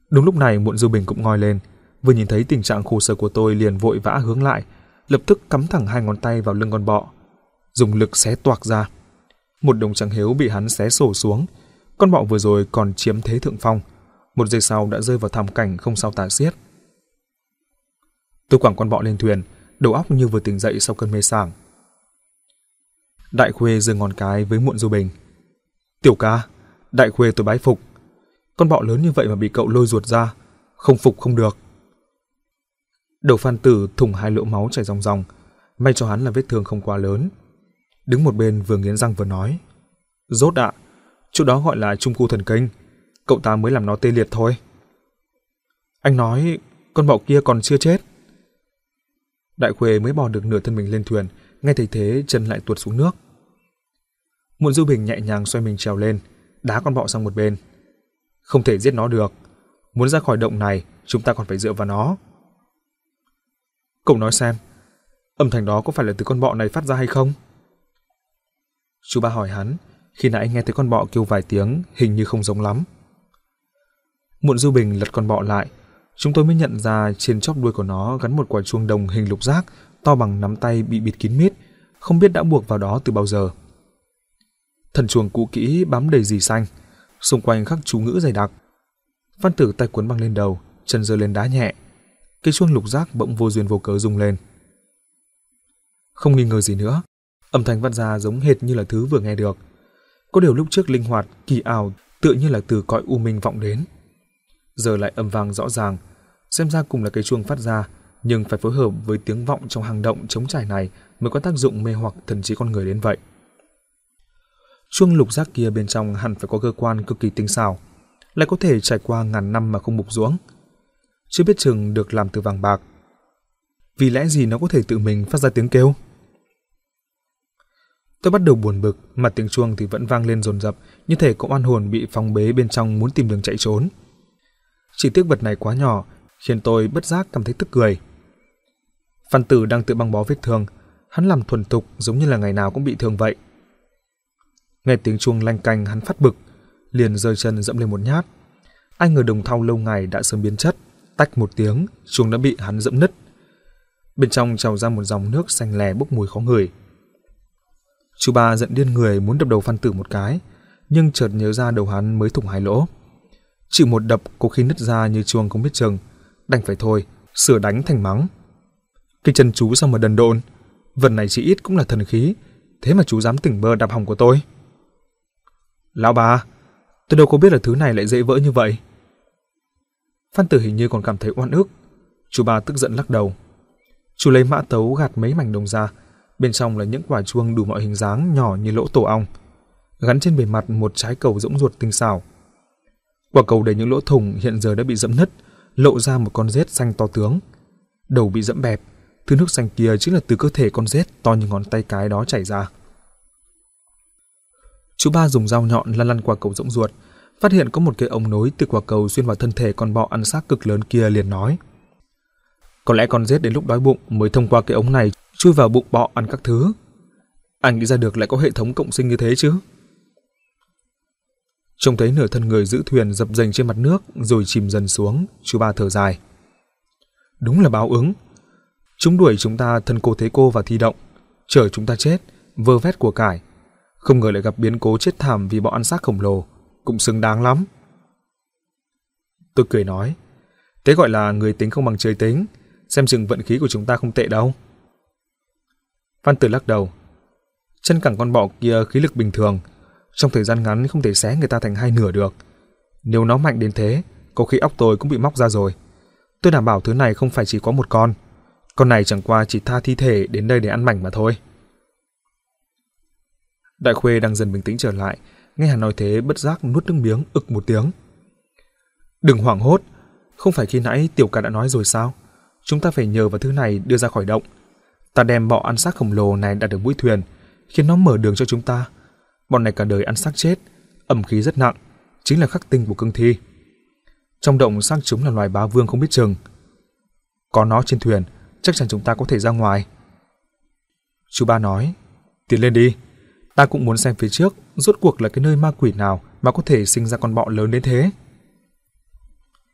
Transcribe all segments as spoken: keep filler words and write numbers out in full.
Đúng lúc này Muộn Du Bình cũng ngoi lên, vừa nhìn thấy tình trạng khổ sở của tôi liền vội vã hướng lại, lập tức cắm thẳng hai ngón tay vào lưng con bọ, dùng lực xé toạc ra. Một đồng trắng hiếu bị hắn xé sổ xuống. Con bọ vừa rồi còn chiếm thế thượng phong, một giây sau đã rơi vào thảm cảnh không sao tả xiết. Tôi quẳng con bọ lên thuyền, đầu óc như vừa tỉnh dậy sau cơn mê sảng. Đại Khuê giơ ngón cái với Muộn Du Bình. Tiểu ca, Đại Khuê tôi bái phục. Con bọ lớn như vậy mà bị cậu lôi ruột ra, không phục không được. Đầu Phan Tử thủng hai lỗ máu chảy ròng ròng, may cho hắn là vết thương không quá lớn. Đứng một bên vừa nghiến răng vừa nói. Rốt ạ, chỗ đó gọi là trung khu thần kinh, cậu ta mới làm nó tê liệt thôi. Anh nói con bọ kia còn chưa chết. Đại Khuê mới bò được nửa thân mình lên thuyền, nghe thấy thế chân lại tuột xuống nước. Muộn Du Bình nhẹ nhàng xoay mình trèo lên, đá con bọ sang một bên. Không thể giết nó được, muốn ra khỏi động này chúng ta còn phải dựa vào nó. Cậu nói xem, âm thanh đó có phải là từ con bọ này phát ra hay không? Chú ba hỏi hắn, khi nãy nghe thấy con bọ kêu vài tiếng, hình như không giống lắm. Muộn Du Bình lật con bọ lại, chúng tôi mới nhận ra trên chóp đuôi của nó gắn một quả chuông đồng hình lục giác, to bằng nắm tay bị bịt kín mít, không biết đã buộc vào đó từ bao giờ. Thân chuông cũ kỹ bám đầy rì xanh, xung quanh khắc chú ngữ dày đặc. Phan Tử tay cuốn băng lên đầu, chân giơ lên đá nhẹ. Cái chuông lục giác bỗng vô duyên vô cớ rung lên. Không nghi ngờ gì nữa, âm thanh phát ra giống hệt như là thứ vừa nghe được. Có điều lúc trước linh hoạt, kỳ ảo, tựa như là từ cõi u minh vọng đến. Giờ lại âm vang rõ ràng, xem ra cùng là cái chuông phát ra, nhưng phải phối hợp với tiếng vọng trong hang động trống trải này mới có tác dụng mê hoặc thần trí con người đến vậy. Chuông lục giác kia bên trong hẳn phải có cơ quan cực kỳ tinh xảo, lại có thể trải qua ngàn năm mà không mục ruỗng. Chưa biết chừng được làm từ vàng bạc. Vì lẽ gì nó có thể tự mình phát ra tiếng kêu? Tôi bắt đầu buồn bực, mà tiếng chuông thì vẫn vang lên dồn dập, như thể có oan hồn bị phong bế bên trong muốn tìm đường chạy trốn. Chỉ tiếc vật này quá nhỏ, khiến tôi bất giác cảm thấy tức cười. Phan Tử đang tự băng bó vết thương, hắn làm thuần thục giống như là ngày nào cũng bị thương vậy. Nghe tiếng chuông lanh canh hắn phát bực, liền giơ chân dẫm lên một nhát. Ai ngờ đồng thau lâu ngày đã sớm biến chất, tách một tiếng, chuông đã bị hắn dẫm nứt. Bên trong trào ra một dòng nước xanh lè bốc mùi khó ngửi. Chú ba giận điên người muốn đập đầu Phan Tử một cái, nhưng chợt nhớ ra đầu hắn mới thủng hai lỗ. Chịu một đập có khi nứt ra như chuông không biết chừng, đành phải thôi, sửa đánh thành mắng. Cái chân chú sao mà đần độn, vật này chỉ ít cũng là thần khí, thế mà chú dám tỉnh bơ đạp hỏng của tôi. Lão bà, tôi đâu có biết là thứ này lại dễ vỡ như vậy. Phan Tử hình như còn cảm thấy oan ức. Chú ba tức giận lắc đầu. Chú lấy mã tấu gạt mấy mảnh đồng ra, bên trong là những quả chuông đủ mọi hình dáng nhỏ như lỗ tổ ong, gắn trên bề mặt một trái cầu rỗng ruột tinh xảo. Quả cầu đầy những lỗ thủng hiện giờ đã bị dẫm nứt, lộ ra một con rết xanh to tướng. Đầu bị dẫm bẹp, thứ nước xanh kia chính là từ cơ thể con rết to như ngón tay cái đó chảy ra. Chú ba dùng dao nhọn lăn lăn quả cầu rỗng ruột, phát hiện có một cái ống nối từ quả cầu xuyên vào thân thể con bọ ăn xác cực lớn kia, liền nói: có lẽ con rết đến lúc đói bụng mới thông qua cái ống này chui vào bụng bọ ăn các thứ. Anh nghĩ ra được lại có hệ thống cộng sinh như thế chứ? Trông thấy nửa thân người giữ thuyền dập dềnh trên mặt nước rồi chìm dần xuống, chú ba thở dài. Đúng là báo ứng. Chúng đuổi chúng ta thân cô thế cô vào thi động, chở chúng ta chết, vơ vét của cải. Không ngờ lại gặp biến cố chết thảm vì bọ ăn xác khổng lồ, cũng xứng đáng lắm. Tôi cười nói, thế gọi là người tính không bằng trời tính, xem chừng vận khí của chúng ta không tệ đâu. Phan Tử lắc đầu. Chân cẳng con bọ kia khí lực bình thường, trong thời gian ngắn không thể xé người ta thành hai nửa được. Nếu nó mạnh đến thế, có khi óc tôi cũng bị móc ra rồi. Tôi đảm bảo thứ này không phải chỉ có một con. Con này chẳng qua chỉ tha thi thể đến đây để ăn mảnh mà thôi. Đại Khuê đang dần bình tĩnh trở lại, nghe hắn nói thế bất giác nuốt nước miếng ực một tiếng. Đừng hoảng hốt, không phải khi nãy Tiểu ca đã nói rồi sao? Chúng ta phải nhờ vào thứ này đưa ra khỏi động. Ta đem bọ ăn xác khổng lồ này đặt ở mũi thuyền, khiến nó mở đường cho chúng ta. Bọn này cả đời ăn xác chết, ẩm khí rất nặng, chính là khắc tinh của cương thi. Trong động xác chúng là loài bá vương không biết chừng. Có nó trên thuyền, chắc chắn chúng ta có thể ra ngoài. Chú ba nói, tiến lên đi. Ta cũng muốn xem phía trước rốt cuộc là cái nơi ma quỷ nào mà có thể sinh ra con bọ lớn đến thế.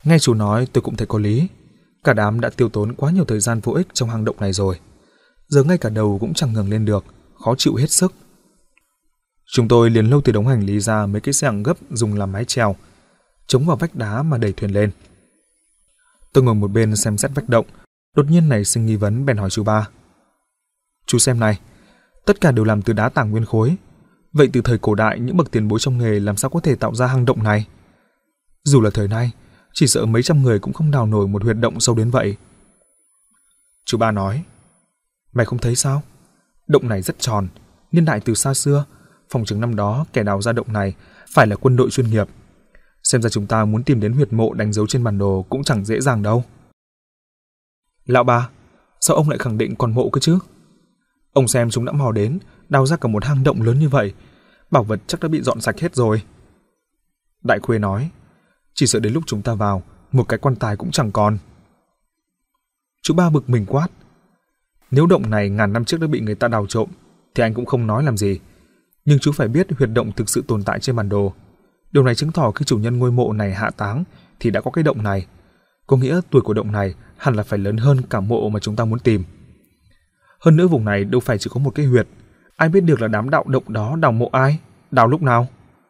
Nghe chú nói tôi cũng thấy có lý. Cả đám đã tiêu tốn quá nhiều thời gian vô ích trong hang động này rồi. Giờ ngay cả đầu cũng chẳng ngẩng lên được, khó chịu hết sức. Chúng tôi liền lôi từ đống hành lý ra mấy cái xẻng gấp dùng làm mái chèo, chống vào vách đá mà đẩy thuyền lên. Tôi ngồi một bên xem xét vách động, đột nhiên nảy sinh nghi vấn bèn hỏi chú ba. Chú xem này, tất cả đều làm từ đá tảng nguyên khối. Vậy từ thời cổ đại những bậc tiền bối trong nghề làm sao có thể tạo ra hang động này? Dù là thời nay, chỉ sợ mấy trăm người cũng không đào nổi một huyệt động sâu đến vậy. Chú ba nói, mày không thấy sao? Động này rất tròn, niên đại từ xa xưa, phòng chừng năm đó kẻ đào ra động này phải là quân đội chuyên nghiệp. Xem ra chúng ta muốn tìm đến huyệt mộ đánh dấu trên bản đồ cũng chẳng dễ dàng đâu. Lão ba, sao ông lại khẳng định còn mộ cơ chứ? Ông xem chúng đã mò đến, đào ra cả một hang động lớn như vậy, bảo vật chắc đã bị dọn sạch hết rồi. Đại Khuê nói, chỉ sợ đến lúc chúng ta vào, một cái quan tài cũng chẳng còn. Chú ba bực mình quát, nếu động này ngàn năm trước đã bị người ta đào trộm, thì anh cũng không nói làm gì. Nhưng chú phải biết huyệt động thực sự tồn tại trên bản đồ. Điều này chứng tỏ khi chủ nhân ngôi mộ này hạ táng thì đã có cái động này. Có nghĩa tuổi của động này hẳn là phải lớn hơn cả mộ mà chúng ta muốn tìm. Hơn nữa vùng này đâu phải chỉ có một cái huyệt. Ai biết được là đám đạo động đó đào mộ ai, đào lúc nào?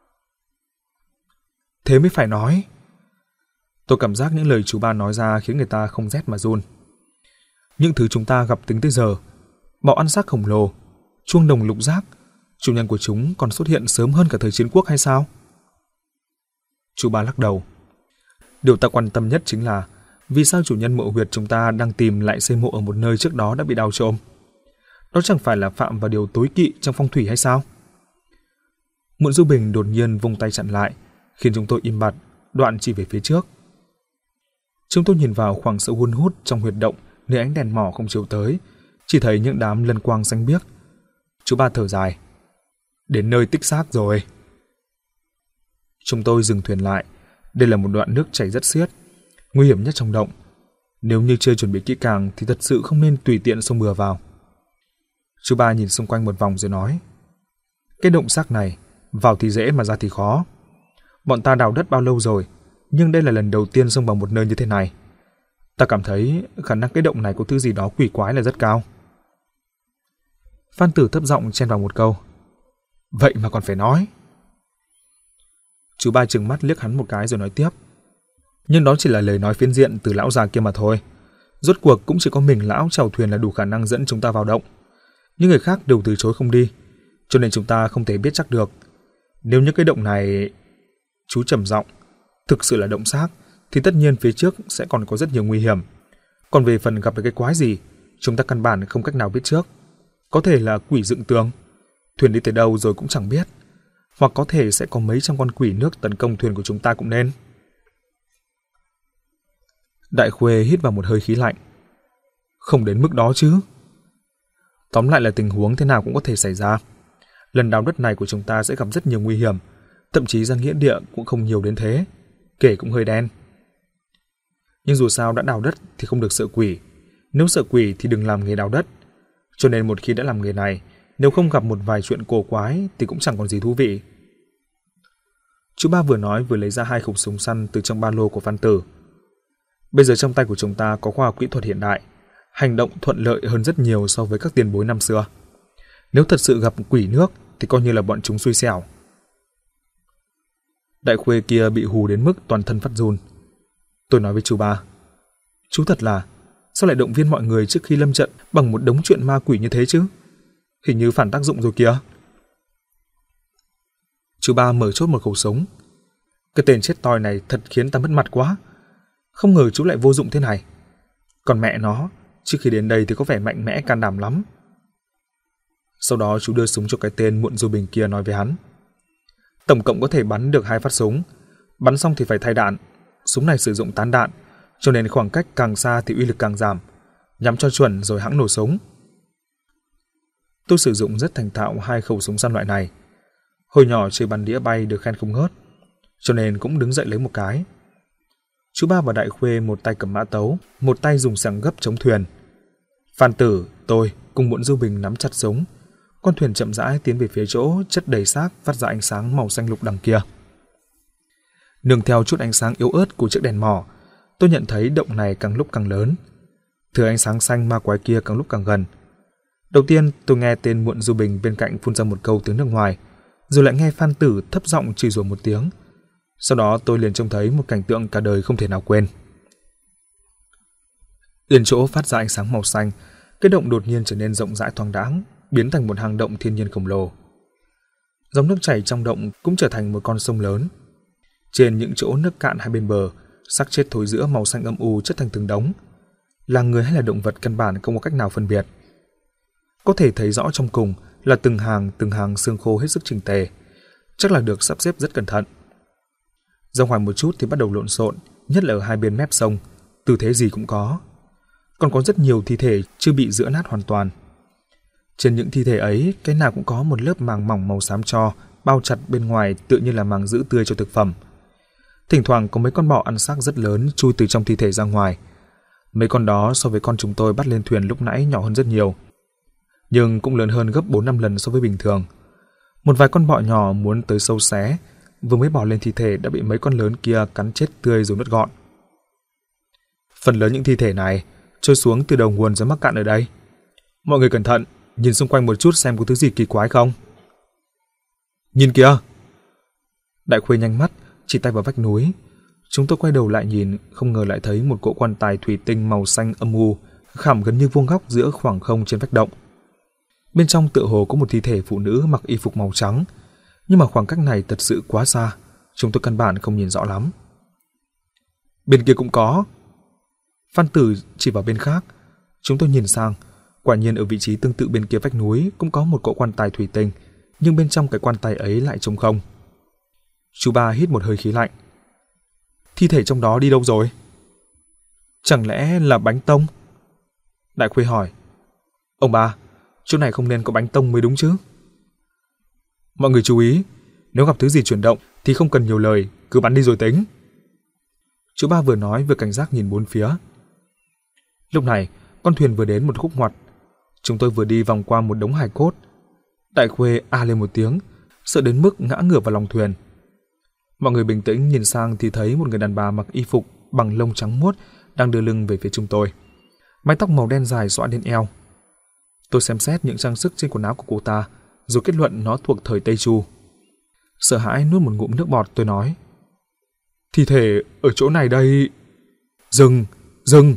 Thế mới phải nói. Tôi cảm giác những lời chú ba nói ra khiến người ta không rét mà run. Những thứ chúng ta gặp tính tới giờ, bọ ăn xác khổng lồ, chuông đồng lục giác, chủ nhân của chúng còn xuất hiện sớm hơn cả thời chiến quốc hay sao? Chú ba lắc đầu. Điều ta quan tâm nhất chính là vì sao chủ nhân mộ huyệt chúng ta đang tìm lại xây mộ ở một nơi trước đó đã bị đào trộm? Đó chẳng phải là phạm vào điều tối kỵ trong phong thủy hay sao? Muộn Du Bình đột nhiên vung tay chặn lại, khiến chúng tôi im bặt, đoạn chỉ về phía trước. Chúng tôi nhìn vào khoảng sâu hun hút trong huyệt động nơi ánh đèn mỏ không chiếu tới, chỉ thấy những đám lân quang xanh biếc. Chú ba thở dài. Đến nơi tích xác rồi. Chúng tôi dừng thuyền lại. Đây là một đoạn nước chảy rất xiết, nguy hiểm nhất trong động. Nếu như chưa chuẩn bị kỹ càng thì thật sự không nên tùy tiện xông bừa vào. Chú ba nhìn xung quanh một vòng rồi nói, cái động xác này vào thì dễ mà ra thì khó. Bọn ta đào đất bao lâu rồi, nhưng đây là lần đầu tiên xông vào một nơi như thế này. Ta cảm thấy khả năng cái động này có thứ gì đó quỷ quái là rất cao. Phan Tử thấp giọng chen vào một câu, vậy mà còn phải nói. Chú ba trừng mắt liếc hắn một cái rồi nói tiếp, nhưng đó chỉ là lời nói phiến diện từ lão già kia mà thôi. Rốt cuộc cũng chỉ có mình lão chèo thuyền là đủ khả năng dẫn chúng ta vào động. Những người khác đều từ chối không đi, cho nên chúng ta không thể biết chắc được. Nếu như cái động này, chú trầm giọng, thực sự là động xác, thì tất nhiên phía trước sẽ còn có rất nhiều nguy hiểm. Còn về phần gặp được cái quái gì, chúng ta căn bản không cách nào biết trước. Có thể là quỷ dựng tường, thuyền đi tới đâu rồi cũng chẳng biết. Hoặc có thể sẽ có mấy trăm con quỷ nước tấn công thuyền của chúng ta cũng nên. Đại Khuê hít vào một hơi khí lạnh. Không đến mức đó chứ. Tóm lại là tình huống thế nào cũng có thể xảy ra. Lần đào đất này của chúng ta sẽ gặp rất nhiều nguy hiểm, thậm chí ra nghĩa địa cũng không nhiều đến thế, kể cũng hơi đen. Nhưng dù sao đã đào đất thì không được sợ quỷ. Nếu sợ quỷ thì đừng làm nghề đào đất. Cho nên một khi đã làm nghề này, nếu không gặp một vài chuyện cổ quái thì cũng chẳng còn gì thú vị. Chú ba vừa nói vừa lấy ra hai khẩu súng săn từ trong ba lô của Phan Tử. Bây giờ trong tay của chúng ta có khoa học kỹ thuật hiện đại, hành động thuận lợi hơn rất nhiều so với các tiền bối năm xưa. Nếu thật sự gặp quỷ nước thì coi như là bọn chúng xui xẻo. Đại Khuê kia bị hù đến mức toàn thân phát run. Tôi nói với chú ba, chú thật là, sao lại động viên mọi người trước khi lâm trận bằng một đống chuyện ma quỷ như thế chứ? Hình như phản tác dụng rồi kìa. Chú ba mở chốt một khẩu súng. Cái tên chết toi này thật khiến ta mất mặt quá. Không ngờ chú lại vô dụng thế này. Còn mẹ nó, trước khi đến đây thì có vẻ mạnh mẽ can đảm lắm. Sau đó chú đưa súng cho cái tên Muộn Du Bình kia, nói với hắn, tổng cộng có thể bắn được hai phát súng. Bắn xong thì phải thay đạn. Súng này sử dụng tán đạn, cho nên khoảng cách càng xa thì uy lực càng giảm. Nhắm cho chuẩn rồi hẵng nổ súng. Tôi sử dụng rất thành thạo hai khẩu súng săn loại này. Hồi nhỏ chơi bắn đĩa bay được khen không ngớt, cho nên cũng đứng dậy lấy một cái. Chú ba và Đại Khuê một tay cầm mã tấu, một tay dùng xẻng gấp chống thuyền. Phan Tử, tôi cùng Muộn Du Bình nắm chặt súng. Con thuyền chậm rãi tiến về phía chỗ chất đầy xác phát ra ánh sáng màu xanh lục đằng kia. Nương theo chút ánh sáng yếu ớt của chiếc đèn mỏ, tôi nhận thấy động này càng lúc càng lớn. Thứ ánh sáng xanh ma quái kia càng lúc càng gần. Đầu tiên tôi nghe tên Muộn Du Bình bên cạnh phun ra một câu tiếng nước ngoài, rồi lại nghe Phan Tử thấp giọng chửi rủa một tiếng. Sau đó tôi liền trông thấy một cảnh tượng cả đời không thể nào quên. Yên chỗ phát ra ánh sáng màu xanh, cái động đột nhiên trở nên rộng rãi thoáng đãng, biến thành một hang động thiên nhiên khổng lồ. Dòng nước chảy trong động cũng trở thành một con sông lớn. Trên những chỗ nước cạn hai bên bờ, xác chết thối rữa màu xanh âm u chất thành từng đống. Là người hay là động vật căn bản không có cách nào phân biệt. Có thể thấy rõ trong cùng là từng hàng từng hàng xương khô hết sức chỉnh tề, chắc là được sắp xếp rất cẩn thận. Ra ngoài một chút thì bắt đầu lộn xộn, nhất là ở hai bên mép sông, tư thế gì cũng có. Còn có rất nhiều thi thể chưa bị giữa nát hoàn toàn. Trên những thi thể ấy, cái nào cũng có một lớp màng mỏng màu xám tro bao chặt bên ngoài, tựa như là màng giữ tươi cho thực phẩm. Thỉnh thoảng có mấy con bọ ăn xác rất lớn chui từ trong thi thể ra ngoài. Mấy con đó so với con chúng tôi bắt lên thuyền lúc nãy nhỏ hơn rất nhiều, nhưng cũng lớn hơn gấp bốn năm lần so với bình thường. Một vài con bọ nhỏ muốn tới sâu xé, vừa mới bò lên thi thể đã bị mấy con lớn kia cắn chết tươi rồi nuốt gọn. Phần lớn những thi thể này trôi xuống từ đầu nguồn ra mắc cạn ở đây. Mọi người cẩn thận, nhìn xung quanh một chút xem có thứ gì kỳ quái không. Nhìn kìa! Đại Khuê nhanh mắt chỉ tay vào vách núi. Chúng tôi quay đầu lại nhìn, không ngờ lại thấy một cỗ quan tài thủy tinh màu xanh âm u khảm gần như vuông góc giữa khoảng không trên vách động. Bên trong tựa hồ có một thi thể phụ nữ mặc y phục màu trắng, nhưng mà khoảng cách này thật sự quá xa, chúng tôi căn bản không nhìn rõ lắm. Bên kia cũng có. Phan Tử chỉ vào bên khác. Chúng tôi nhìn sang, quả nhiên ở vị trí tương tự bên kia vách núi cũng có một cỗ quan tài thủy tinh, nhưng bên trong cái quan tài ấy lại trống không. Chú Ba hít một hơi khí lạnh. Thi thể trong đó đi đâu rồi? Chẳng lẽ là bánh tông? Đại Khuê hỏi. Ông Ba, chỗ này không nên có bánh tông mới đúng chứ? Mọi người chú ý, nếu gặp thứ gì chuyển động thì không cần nhiều lời, cứ bắn đi rồi tính. Chú Ba vừa nói vừa cảnh giác nhìn bốn phía. Lúc này, con thuyền vừa đến một khúc ngoặt. Chúng tôi vừa đi vòng qua một đống hài cốt. Đại Khuê a lên một tiếng, sợ đến mức ngã ngửa vào lòng thuyền. Mọi người bình tĩnh nhìn sang thì thấy một người đàn bà mặc y phục bằng lông trắng muốt đang đưa lưng về phía chúng tôi. Mái tóc màu đen dài xõa đến eo. Tôi xem xét những trang sức trên quần áo của cô ta, rồi kết luận nó thuộc thời Tây Chu. Sợ hãi nuốt một ngụm nước bọt, tôi nói. Thi thể ở chỗ này đây... Dừng! Dừng!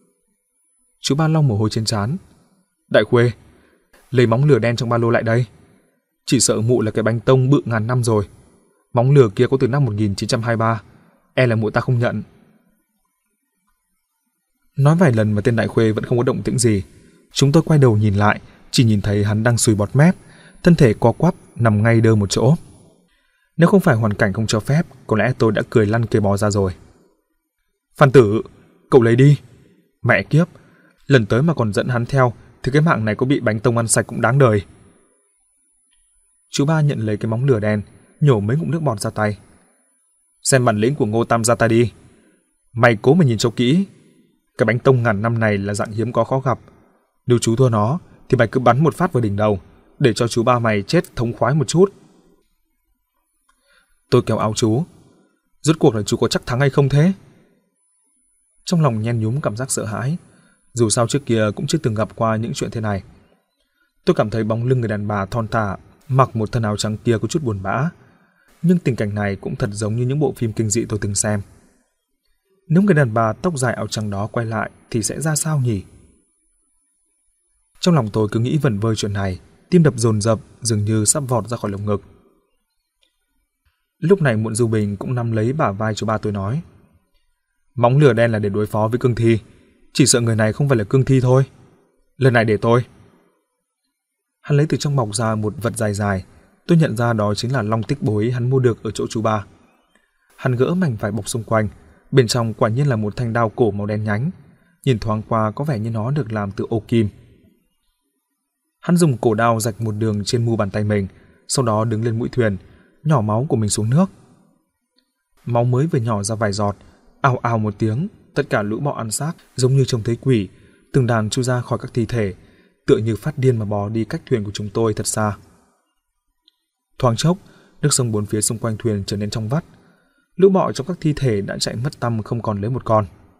Chú Ba lau mồ hôi trên trán. Đại Khuê, lấy móng lửa đen trong ba lô lại đây. Chỉ sợ mụ là cái bánh tông bự ngàn năm rồi. Móng lửa kia có từ năm một nghìn chín trăm hai mươi ba. E là mụ ta không nhận. Nói vài lần mà tên Đại Khuê vẫn không có động tĩnh gì. Chúng tôi quay đầu nhìn lại, chỉ nhìn thấy hắn đang sùi bọt mép, thân thể co quắp nằm ngay đơ một chỗ. Nếu không phải hoàn cảnh không cho phép, có lẽ tôi đã cười lăn cây bò ra rồi. Phan Tử, cậu lấy đi. Mẹ kiếp, lần tới mà còn dẫn hắn theo thì cái mạng này có bị bánh tông ăn sạch cũng đáng đời. Chú Ba nhận lấy cái móng lửa đen, nhổ mấy ngụm nước bọt ra tay. Xem bản lĩnh của Ngô Tam gia ta đi. Mày cố mà nhìn cho kỹ. Cái bánh tông ngàn năm này là dạng hiếm có khó gặp. Nếu chú thua nó thì mày cứ bắn một phát vào đỉnh đầu, để cho chú Ba mày chết thống khoái một chút. Tôi kéo áo chú. Rốt cuộc là chú có chắc thắng hay không thế? Trong lòng nhen nhúm cảm giác sợ hãi. Dù sao trước kia cũng chưa từng gặp qua những chuyện thế này. Tôi cảm thấy bóng lưng người đàn bà thon thả mặc một thân áo trắng kia có chút buồn bã. Nhưng tình cảnh này cũng thật giống như những bộ phim kinh dị tôi từng xem. Nếu người đàn bà tóc dài áo trắng đó quay lại thì sẽ ra sao nhỉ? Trong lòng tôi cứ nghĩ vẩn vơ chuyện này, tim đập dồn dập, dường như sắp vọt ra khỏi lồng ngực. Lúc này Muộn Du Bình cũng nắm lấy bả vai chú Ba tôi nói. Móng lửa đen là để đối phó với cương thi, chỉ sợ người này không phải là cương thi thôi. Lần này để tôi. Hắn lấy từ trong bọc ra một vật dài dài, tôi nhận ra đó chính là long tích bối hắn mua được ở chỗ chú Ba. Hắn gỡ mảnh vải bọc xung quanh, bên trong quả nhiên là một thanh đao cổ màu đen nhánh, nhìn thoáng qua có vẻ như nó được làm từ ô kim. Hắn dùng cổ đao rạch một đường trên mu bàn tay mình, sau đó đứng lên mũi thuyền, nhỏ máu của mình xuống nước. Máu mới vừa nhỏ ra vài giọt, ào ào một tiếng, tất cả lũ bọ ăn xác giống như trông thấy quỷ, từng đàn chui ra khỏi các thi thể, tựa như phát điên mà bò đi cách thuyền của chúng tôi thật xa. Thoáng chốc, nước sông bốn phía xung quanh thuyền trở nên trong vắt. Lũ bọ trong các thi thể đã chạy mất tăm không còn lấy một con.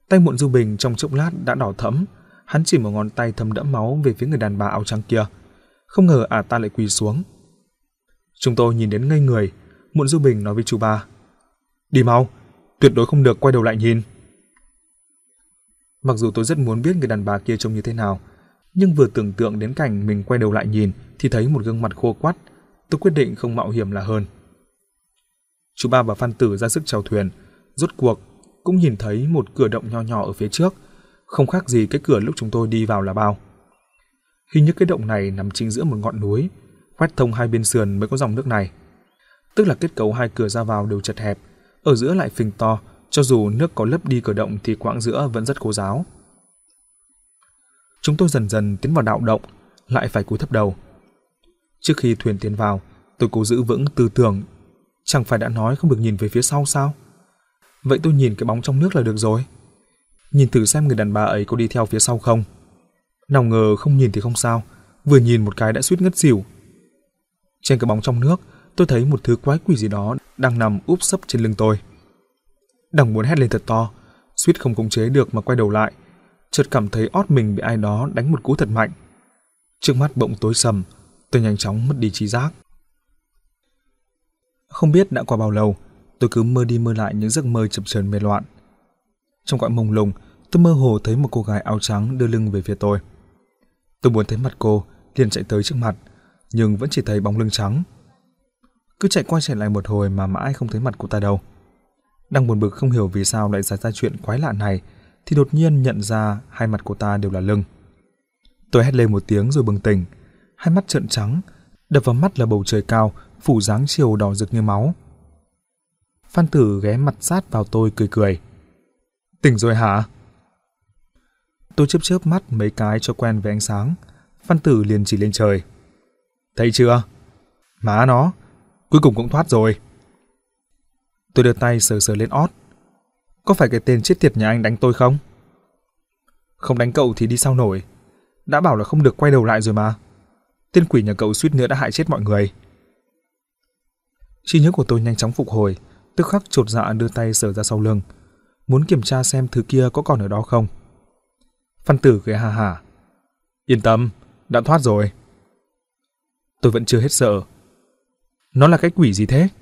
Tay Muộn Du Bình trong chốc lát đã đỏ thẫm, hắn chỉ một ngón tay thấm đẫm máu về phía người đàn bà áo trắng kia. Không ngờ ả ta lại quỳ xuống. Chúng tôi nhìn đến ngây người. Muộn Du Bình nói với chú ba: "Đi mau, tuyệt đối không được quay đầu lại nhìn." Mặc dù tôi rất muốn biết người đàn bà kia trông như thế nào, nhưng vừa tưởng tượng đến cảnh mình quay đầu lại nhìn thì thấy một gương mặt khô quắt, tôi quyết định không mạo hiểm là hơn. Chú ba và Phan Tử ra sức chèo thuyền, rốt cuộc cũng nhìn thấy một cửa động nho nhỏ ở phía trước, không khác gì cái cửa lúc chúng tôi đi vào là bao. Hình như cái động này nằm chính giữa một ngọn núi, quét thông hai bên sườn mới có dòng nước này. Tức là kết cấu hai cửa ra vào đều chật hẹp, ở giữa lại phình to, cho dù nước có lấp đi cửa động thì quãng giữa vẫn rất khô ráo. Chúng tôi dần dần tiến vào đạo động, lại phải cúi thấp đầu. Trước khi thuyền tiến vào, tôi cố giữ vững tư tưởng, chẳng phải đã nói không được nhìn về phía sau sao? Vậy tôi nhìn cái bóng trong nước là được rồi. Nhìn thử xem người đàn bà ấy có đi theo phía sau không. Nào ngờ không nhìn thì không sao, vừa nhìn một cái đã suýt ngất xỉu. Trên cái bóng trong nước, tôi thấy một thứ quái quỷ gì đó đang nằm úp sấp trên lưng tôi. Đang muốn hét lên thật to, suýt không khống chế được mà quay đầu lại, chợt cảm thấy ót mình bị ai đó đánh một cú thật mạnh. Trước mắt bỗng tối sầm, tôi nhanh chóng mất đi trí giác. Không biết đã qua bao lâu, tôi cứ mơ đi mơ lại những giấc mơ chập chờn mê loạn. Trong cõi mông lung, tôi mơ hồ thấy một cô gái áo trắng đưa lưng về phía tôi. Tôi muốn thấy mặt cô, liền chạy tới trước mặt, nhưng vẫn chỉ thấy bóng lưng trắng. Cứ chạy qua chạy lại một hồi mà mãi không thấy mặt cô ta đâu. Đang buồn bực không hiểu vì sao lại xảy ra chuyện quái lạ này, thì đột nhiên nhận ra hai mặt cô ta đều là lưng. Tôi hét lên một tiếng rồi bừng tỉnh, hai mắt trợn trắng, đập vào mắt là bầu trời cao phủ dáng chiều đỏ rực như máu. Phan Tử ghé mặt sát vào tôi cười cười: "Tỉnh rồi hả?" Tôi chớp chớp mắt mấy cái cho quen với ánh sáng. Phan Tử liền chỉ lên trời: "Thấy chưa? Má nó, cuối cùng cũng thoát rồi." Tôi đưa tay sờ sờ lên ót. "Có phải cái tên chết tiệt nhà anh đánh tôi không?" "Không đánh cậu thì đi sao nổi. Đã bảo là không được quay đầu lại rồi mà. Tên quỷ nhà cậu suýt nữa đã hại chết mọi người." Trí nhớ của tôi nhanh chóng phục hồi, tức khắc chột dạ đưa tay sờ ra sau lưng, muốn kiểm tra xem thứ kia có còn ở đó không. Phan Tử cười ha hả: "Yên tâm, đã thoát rồi." Tôi vẫn chưa hết sợ. "Nó là cái quỷ gì thế?"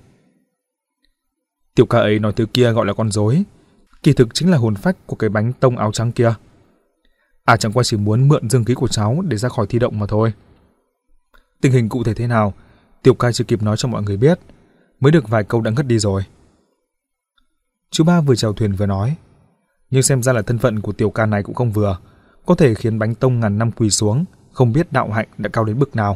"Tiểu ca ấy nói thứ kia gọi là con rối, kỳ thực chính là hồn phách của cái bánh tông áo trắng kia. À chẳng qua chỉ muốn mượn dương khí của cháu để ra khỏi thi động mà thôi. Tình hình cụ thể thế nào, tiểu ca chưa kịp nói cho mọi người biết, mới được vài câu đã ngất đi rồi." Chú ba vừa chèo thuyền vừa nói: "Nhưng xem ra là thân phận của tiểu ca này cũng không vừa, có thể khiến bánh tông ngàn năm quỳ xuống, không biết đạo hạnh đã cao đến bực nào."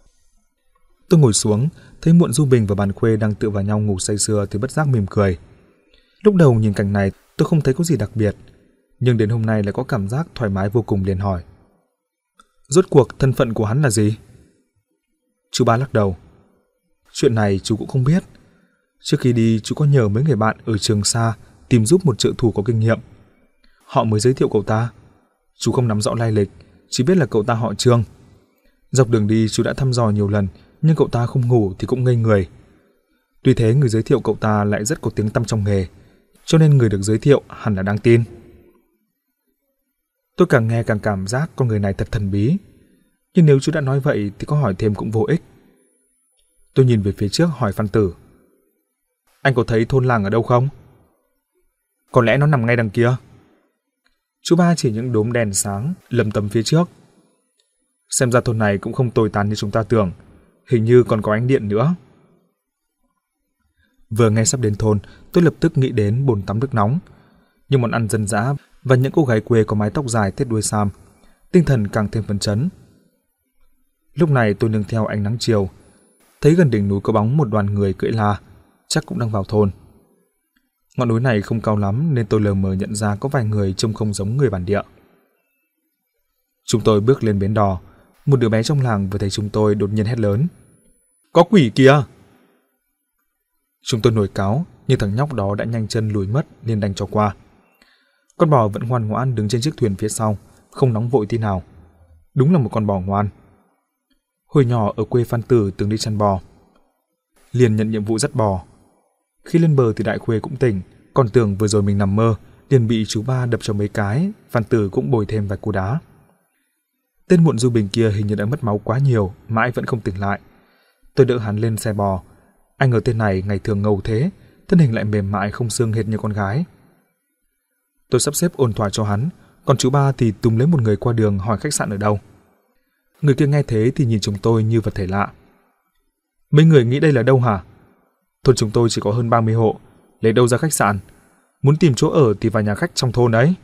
Tôi ngồi xuống, thấy Muộn Du Bình và Bàn Khuê đang tựa vào nhau ngủ say sưa thì bất giác mỉm cười. Lúc đầu nhìn cảnh này tôi không thấy có gì đặc biệt, nhưng đến hôm nay lại có cảm giác thoải mái vô cùng, liền hỏi: "Rốt cuộc thân phận của hắn là gì?" Chú ba lắc đầu: "Chuyện này chú cũng không biết. Trước khi đi chú có nhờ mấy người bạn ở Trường Sa tìm giúp một trợ thủ có kinh nghiệm. Họ mới giới thiệu cậu ta. Chú không nắm rõ lai lịch, chỉ biết là cậu ta họ Trương. Dọc đường đi chú đã thăm dò nhiều lần, nhưng cậu ta không ngủ thì cũng ngây người. Tuy thế người giới thiệu cậu ta lại rất có tiếng tăm trong nghề, cho nên người được giới thiệu hẳn là đáng tin." Tôi càng nghe càng cảm giác con người này thật thần bí, nhưng nếu chú đã nói vậy thì có hỏi thêm cũng vô ích. Tôi nhìn về phía trước hỏi Phan Tử: "Anh có thấy thôn làng ở đâu không?" "Có lẽ nó nằm ngay đằng kia." Chú ba chỉ những đốm đèn sáng lầm tầm phía trước: "Xem ra thôn này cũng không tồi tàn như chúng ta tưởng, hình như còn có ánh điện nữa." Vừa nghe sắp đến thôn, tôi lập tức nghĩ đến bồn tắm nước nóng, những món ăn dân dã và những cô gái quê có mái tóc dài tết đuôi sam, tinh thần càng thêm phấn chấn. Lúc này tôi nương theo ánh nắng chiều, thấy gần đỉnh núi có bóng một đoàn người cưỡi la, chắc cũng đang vào thôn. Ngọn núi này không cao lắm nên tôi lờ mờ nhận ra có vài người trông không giống người bản địa. Chúng tôi bước lên bến đò, một đứa bé trong làng vừa thấy chúng tôi đột nhiên hét lớn: "Có quỷ kìa!" Chúng tôi nổi cáu, nhưng thằng nhóc đó đã nhanh chân lùi mất nên đành cho qua. Con bò vẫn ngoan ngoãn đứng trên chiếc thuyền phía sau, không nóng vội tí nào. Đúng là một con bò ngoan. Hồi nhỏ ở quê Phan Tử từng đi chăn bò, liền nhận nhiệm vụ dắt bò. Khi lên bờ thì Đại Khuê cũng tỉnh, còn tưởng vừa rồi mình nằm mơ, liền bị chú ba đập cho mấy cái, Phan Tử cũng bồi thêm vài cú đá. Tên muộn du bình kia hình như đã mất máu quá nhiều, mãi vẫn không tỉnh lại. Tôi đỡ hắn lên xe bò. Anh ngờ tên này ngày thường ngầu thế, thân hình lại mềm mại không xương hệt như con gái. Tôi sắp xếp ôn thỏa cho hắn, còn chú ba thì túm lấy một người qua đường hỏi khách sạn ở đâu. Người kia nghe thế thì nhìn chúng tôi như vật thể lạ. Mấy người nghĩ đây là đâu hả? Thôn chúng tôi chỉ có hơn ba mươi hộ, lấy đâu ra khách sạn? Muốn tìm chỗ ở thì vào nhà khách trong thôn đấy.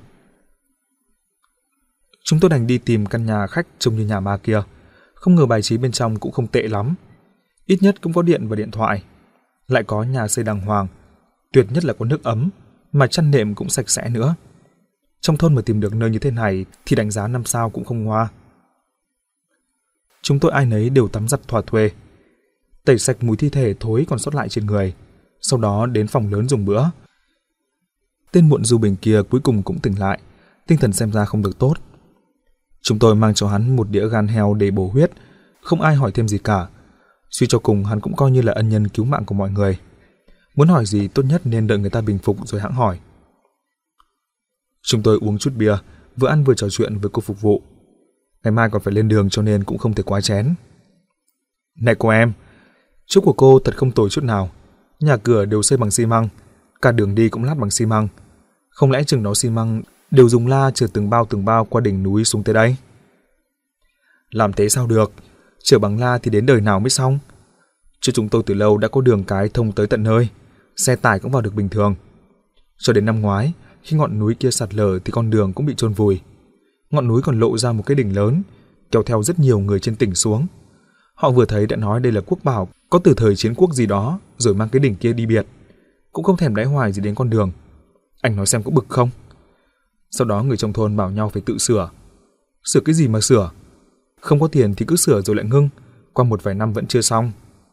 Chúng tôi đành đi tìm căn nhà khách trông như nhà ma kia. Không ngờ bài trí bên trong cũng không tệ lắm. Ít nhất cũng có điện và điện thoại. Lại có nhà xây đàng hoàng. Tuyệt nhất là có nước ấm, mà chăn nệm cũng sạch sẽ nữa. Trong thôn mà tìm được nơi như thế này thì đánh giá năm sao cũng không ngoa. Chúng tôi ai nấy đều tắm giặt thỏa thuê, tẩy sạch mùi thi thể thối còn sót lại trên người, sau đó đến phòng lớn dùng bữa. Tên muộn du bình kia cuối cùng cũng tỉnh lại, tinh thần xem ra không được tốt. Chúng tôi mang cho hắn một đĩa gan heo để bổ huyết, không ai hỏi thêm gì cả. Suy cho cùng hắn cũng coi như là ân nhân cứu mạng của mọi người. Muốn hỏi gì tốt nhất nên đợi người ta bình phục rồi hãng hỏi. Chúng tôi uống chút bia, vừa ăn vừa trò chuyện với cô phục vụ. Ngày mai còn phải lên đường cho nên cũng không thể quá chén. Này cô em, chỗ của cô thật không tồi chút nào. Nhà cửa đều xây bằng xi măng, cả đường đi cũng lát bằng xi măng. Không lẽ chừng đó xi măng đều dùng la chở từng bao từng bao qua đỉnh núi xuống tới đây? Làm thế sao được, chở bằng la thì đến đời nào mới xong. Chứ chúng tôi từ lâu đã có đường cái thông tới tận nơi, xe tải cũng vào được bình thường. Cho đến năm ngoái, khi ngọn núi kia sạt lở thì con đường cũng bị chôn vùi. Ngọn núi còn lộ ra một cái đỉnh lớn, kéo theo rất nhiều người trên tỉnh xuống. Họ vừa thấy đã nói đây là quốc bảo có từ thời chiến quốc gì đó, rồi mang cái đỉnh kia đi biệt. Cũng không thèm đáy hoài gì đến con đường. Anh nói xem có bực không? Sau đó người trong thôn bảo nhau phải tự sửa. Sửa cái gì mà sửa? Không có tiền thì cứ sửa rồi lại ngưng, qua một vài năm vẫn chưa xong.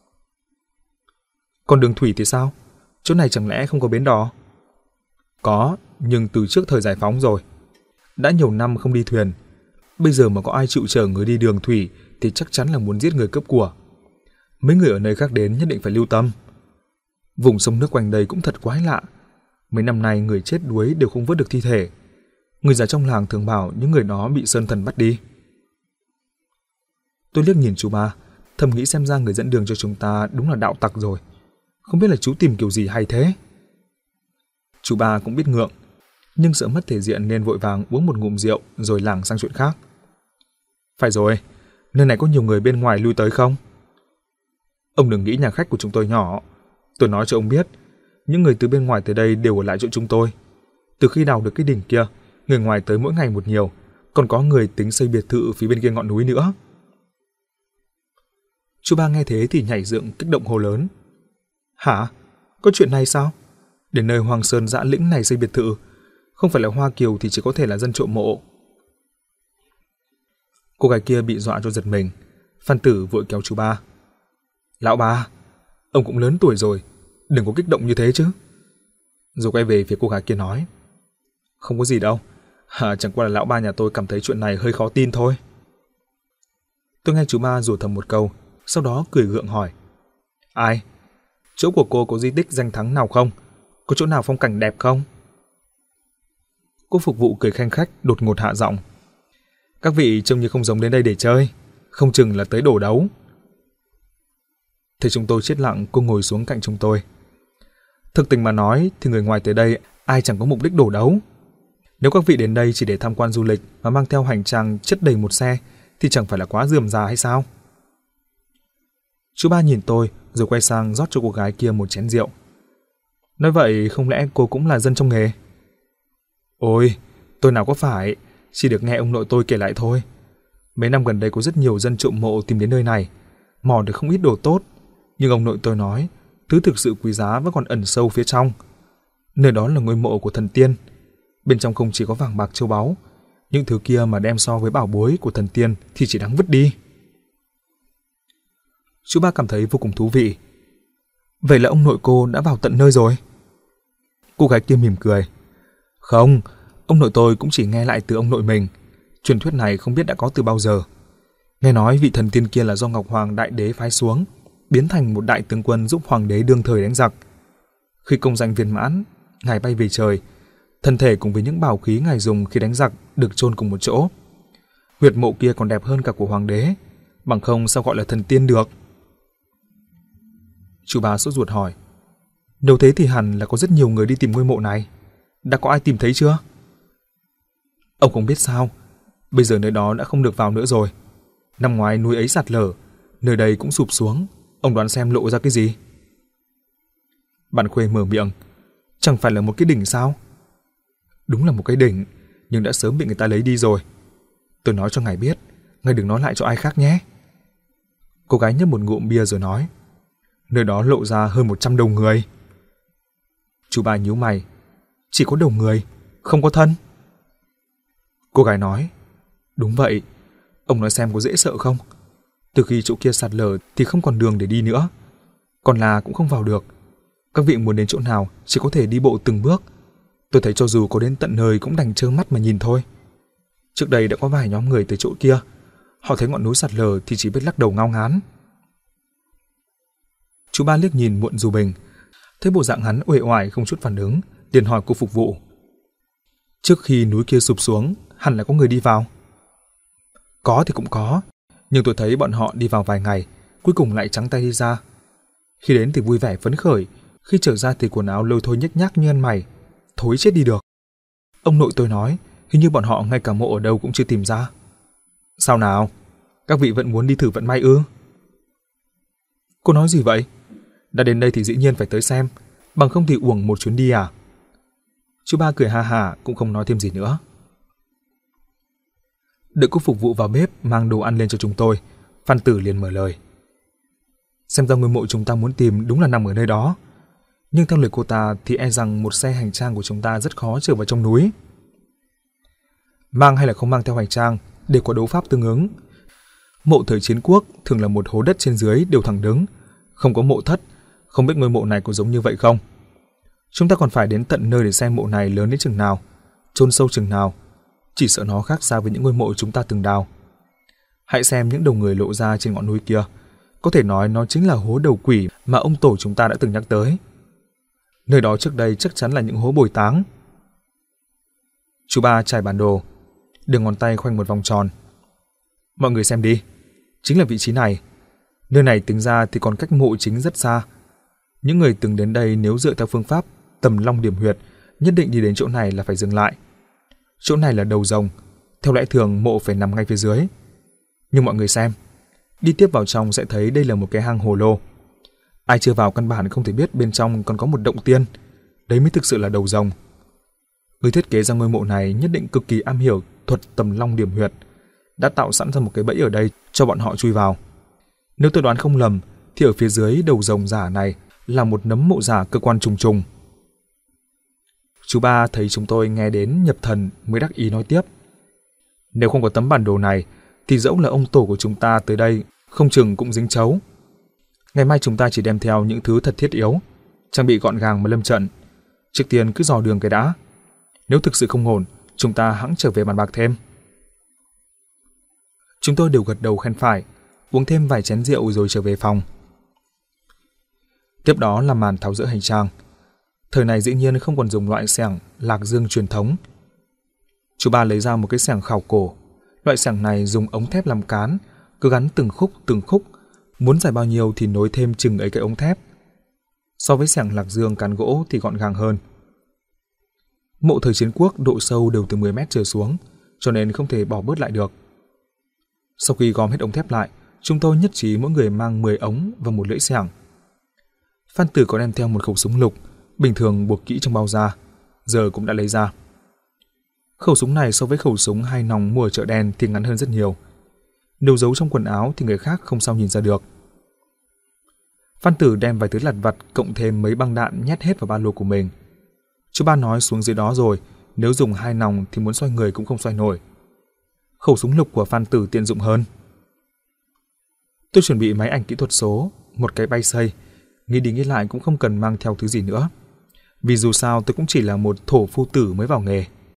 Còn đường thủy thì sao? Chỗ này chẳng lẽ không có bến đò? Có, nhưng từ trước thời giải phóng rồi. Đã nhiều năm không đi thuyền. Bây giờ mà có ai chịu chở người đi đường thủy thì chắc chắn là muốn giết người cướp của. Mấy người ở nơi khác đến nhất định phải lưu tâm. Vùng sông nước quanh đây cũng thật quái lạ. Mấy năm nay người chết đuối đều không vớt được thi thể. Người già trong làng thường bảo những người đó bị sơn thần bắt đi. Tôi liếc nhìn chú ba, thầm nghĩ xem ra người dẫn đường cho chúng ta đúng là đạo tặc rồi. Không biết là chú tìm kiểu gì hay thế. Chú ba cũng biết ngượng, nhưng sợ mất thể diện nên vội vàng uống một ngụm rượu rồi lảng sang chuyện khác. Phải rồi, nơi này có nhiều người bên ngoài lui tới không? Ông đừng nghĩ nhà khách của chúng tôi nhỏ. Tôi nói cho ông biết, những người từ bên ngoài tới đây đều ở lại chỗ chúng tôi. Từ khi đào được cái đỉnh kia, người ngoài tới mỗi ngày một nhiều, còn có người tính xây biệt thự phía bên kia ngọn núi nữa. Chú ba nghe thế thì nhảy dựng kích động hô lớn. Hả? Có chuyện này sao? Đến nơi hoang sơn dã lĩnh này xây biệt thự, không phải là Hoa Kiều thì chỉ có thể là dân trộm mộ. Cô gái kia bị dọa cho giật mình. Phan Tử vội kéo chú ba. Lão ba, ông cũng lớn tuổi rồi, đừng có kích động như thế chứ. Rồi quay về phía cô gái kia nói. Không có gì đâu, à, chẳng qua là lão ba nhà tôi cảm thấy chuyện này hơi khó tin thôi. Tôi nghe chú ba rủa thầm một câu, sau đó cười gượng hỏi. Ai? Chỗ của cô có di tích danh thắng nào không? Có chỗ nào phong cảnh đẹp không? Cô phục vụ cười khanh khách đột ngột hạ giọng. Các vị trông như không giống đến đây để chơi, không chừng là tới đổ đấu. Thấy chúng tôi chết lặng, cô ngồi xuống cạnh chúng tôi. Thực tình mà nói thì người ngoài tới đây ai chẳng có mục đích đổ đấu. Nếu các vị đến đây chỉ để tham quan du lịch mà mang theo hành trang chất đầy một xe thì chẳng phải là quá rườm rà hay sao? Chú ba nhìn tôi rồi quay sang rót cho cô gái kia một chén rượu. Nói vậy không lẽ cô cũng là dân trong nghề? Ôi, tôi nào có phải, chỉ được nghe ông nội tôi kể lại thôi. Mấy năm gần đây có rất nhiều dân trộm mộ tìm đến nơi này, mò được không ít đồ tốt, nhưng ông nội tôi nói, thứ thực sự quý giá vẫn còn ẩn sâu phía trong. Nơi đó là ngôi mộ của thần tiên, bên trong không chỉ có vàng bạc châu báu, những thứ kia mà đem so với bảo bối của thần tiên thì chỉ đáng vứt đi. Chú ba cảm thấy vô cùng thú vị. Vậy là ông nội cô đã vào tận nơi rồi? Cô gái kia mỉm cười. Không, ông nội tôi cũng chỉ nghe lại từ ông nội mình. Truyền thuyết này không biết đã có từ bao giờ. Nghe nói vị thần tiên kia là do Ngọc Hoàng Đại Đế phái xuống, biến thành một đại tướng quân giúp Hoàng đế đương thời đánh giặc. Khi công danh viên mãn, ngài bay về trời, Thân thể cùng với những bảo khí ngài dùng khi đánh giặc được chôn cùng một chỗ. Huyệt mộ kia còn đẹp hơn cả của hoàng đế, bằng không sao gọi là thần tiên được. Chú Ba sốt ruột hỏi, nếu thế thì hẳn là có rất nhiều người đi tìm ngôi mộ này. Đã có ai tìm thấy chưa? Ông không biết sao, bây giờ nơi đó đã không được vào nữa rồi. Năm ngoái núi ấy sạt lở, nơi đây cũng sụp xuống. Ông đoán xem lộ ra cái gì? Bạn Khuê mở miệng, chẳng phải là một cái đỉnh sao? Đúng là một cái đỉnh, nhưng đã sớm bị người ta lấy đi rồi. Tôi nói cho ngài biết, ngài đừng nói lại cho ai khác nhé. Cô gái nhấp một ngụm bia rồi nói, nơi đó lộ ra hơn một trăm đầu người. Chú Ba nhíu mày, chỉ có đầu người, không có thân. Cô gái nói, đúng vậy. Ông nói xem có dễ sợ không? Từ khi chỗ kia sạt lở thì không còn đường để đi nữa, còn là cũng không vào được. Các vị muốn đến chỗ nào chỉ có thể đi bộ từng bước. Tôi thấy cho dù có đến tận nơi cũng đành trơ mắt mà nhìn thôi. Trước đây đã có vài nhóm người tới chỗ kia, họ thấy ngọn núi sạt lở thì chỉ biết lắc đầu ngao ngán. Chú Ba liếc nhìn Muộn Du Bình, thấy bộ dạng hắn uể oải không chút phản ứng, liền hỏi cô phục vụ, trước khi núi kia sụp xuống hẳn là có người đi vào. Có thì cũng có, nhưng tôi thấy bọn họ đi vào vài ngày, cuối cùng lại trắng tay đi ra. Khi đến thì vui vẻ phấn khởi, khi trở ra thì quần áo lôi thôi nhếch nhác như ăn mày, thối chết đi được. Ông nội tôi nói, hình như bọn họ ngay cả mộ ở đâu cũng chưa tìm ra. Sao nào? Các vị vẫn muốn đi thử vận may ư? Cô nói gì vậy? Đã đến đây thì dĩ nhiên phải tới xem, bằng không thì uổng một chuyến đi à? Chú Ba cười ha hả cũng không nói thêm gì nữa. Đợi cô phục vụ vào bếp mang đồ ăn lên cho chúng tôi, Phan Tử liền mở lời. Xem ra ngôi mộ chúng ta muốn tìm đúng là nằm ở nơi đó, nhưng theo lời cô ta thì e rằng một xe hành trang của chúng ta rất khó trở vào trong núi. Mang hay là không mang theo hành trang đều có đấu pháp tương ứng. Mộ thời chiến quốc thường là một hố đất trên dưới đều thẳng đứng, không có mộ thất. Không biết ngôi mộ này có giống như vậy không? Chúng ta còn phải đến tận nơi để xem mộ này lớn đến chừng nào, chôn sâu chừng nào. Chỉ sợ nó khác xa với những ngôi mộ chúng ta từng đào. Hãy xem những đầu người lộ ra trên ngọn núi kia, có thể nói nó chính là hố đầu quỷ mà ông tổ chúng ta đã từng nhắc tới. Nơi đó trước đây chắc chắn là những hố bồi táng. Chú Ba trải bản đồ, đưa ngón tay khoanh một vòng tròn. Mọi người xem đi, chính là vị trí này. Nơi này tính ra thì còn cách mộ chính rất xa. Những người từng đến đây nếu dựa theo phương pháp tầm long điểm huyệt, nhất định đi đến chỗ này là phải dừng lại. Chỗ này là đầu rồng, theo lẽ thường mộ phải nằm ngay phía dưới. Nhưng mọi người xem, đi tiếp vào trong sẽ thấy đây là một cái hang hồ lô. Ai chưa vào căn bản không thể biết bên trong còn có một động tiên, đấy mới thực sự là đầu rồng. Người thiết kế ra ngôi mộ này nhất định cực kỳ am hiểu thuật tầm long điểm huyệt, đã tạo sẵn ra một cái bẫy ở đây cho bọn họ chui vào. Nếu tôi đoán không lầm thì ở phía dưới đầu rồng giả này là một nấm mộ giả cơ quan trùng trùng. Chú Ba thấy chúng tôi nghe đến nhập thần mới đắc ý nói tiếp. Nếu không có tấm bản đồ này thì dẫu là ông tổ của chúng ta tới đây không chừng cũng dính chấu. Ngày mai chúng ta chỉ đem theo những thứ thật thiết yếu, trang bị gọn gàng mà lâm trận. Trước tiên cứ dò đường cái đã. Nếu thực sự không ổn, chúng ta hẵng trở về bàn bạc thêm. Chúng tôi đều gật đầu khen phải, uống thêm vài chén rượu rồi trở về phòng. Tiếp đó là màn tháo dỡ hành trang. Thời này dĩ nhiên không còn dùng loại xẻng lạc dương truyền thống. Chú Ba lấy ra một cái xẻng khảo cổ. Loại xẻng này dùng ống thép làm cán, cứ gắn từng khúc từng khúc, muốn dài bao nhiêu thì nối thêm chừng ấy cái ống thép. So với xẻng lạc dương cán gỗ thì gọn gàng hơn. Mộ thời chiến quốc độ sâu đều từ mười mét trở xuống, cho nên không thể bỏ bớt lại được. Sau khi gom hết ống thép lại, chúng tôi nhất trí mỗi người mang mười ống và một lưỡi xẻng. Phan Tử có đem theo một khẩu súng lục, bình thường buộc kỹ trong bao da, giờ cũng đã lấy ra. Khẩu súng này so với khẩu súng hai nòng mua ở chợ đen thì ngắn hơn rất nhiều. Nếu giấu trong quần áo thì người khác không sao nhìn ra được. Phan Tử đem vài thứ lặt vặt cộng thêm mấy băng đạn nhét hết vào ba lô của mình. Chú Ba nói xuống dưới đó rồi, nếu dùng hai nòng thì muốn xoay người cũng không xoay nổi. Khẩu súng lục của Phan Tử tiện dụng hơn. Tôi chuẩn bị máy ảnh kỹ thuật số, một cái bay xay, nghĩ đi nghĩ lại cũng không cần mang theo thứ gì nữa. Vì dù sao tôi cũng chỉ là một thổ phu tử mới vào nghề.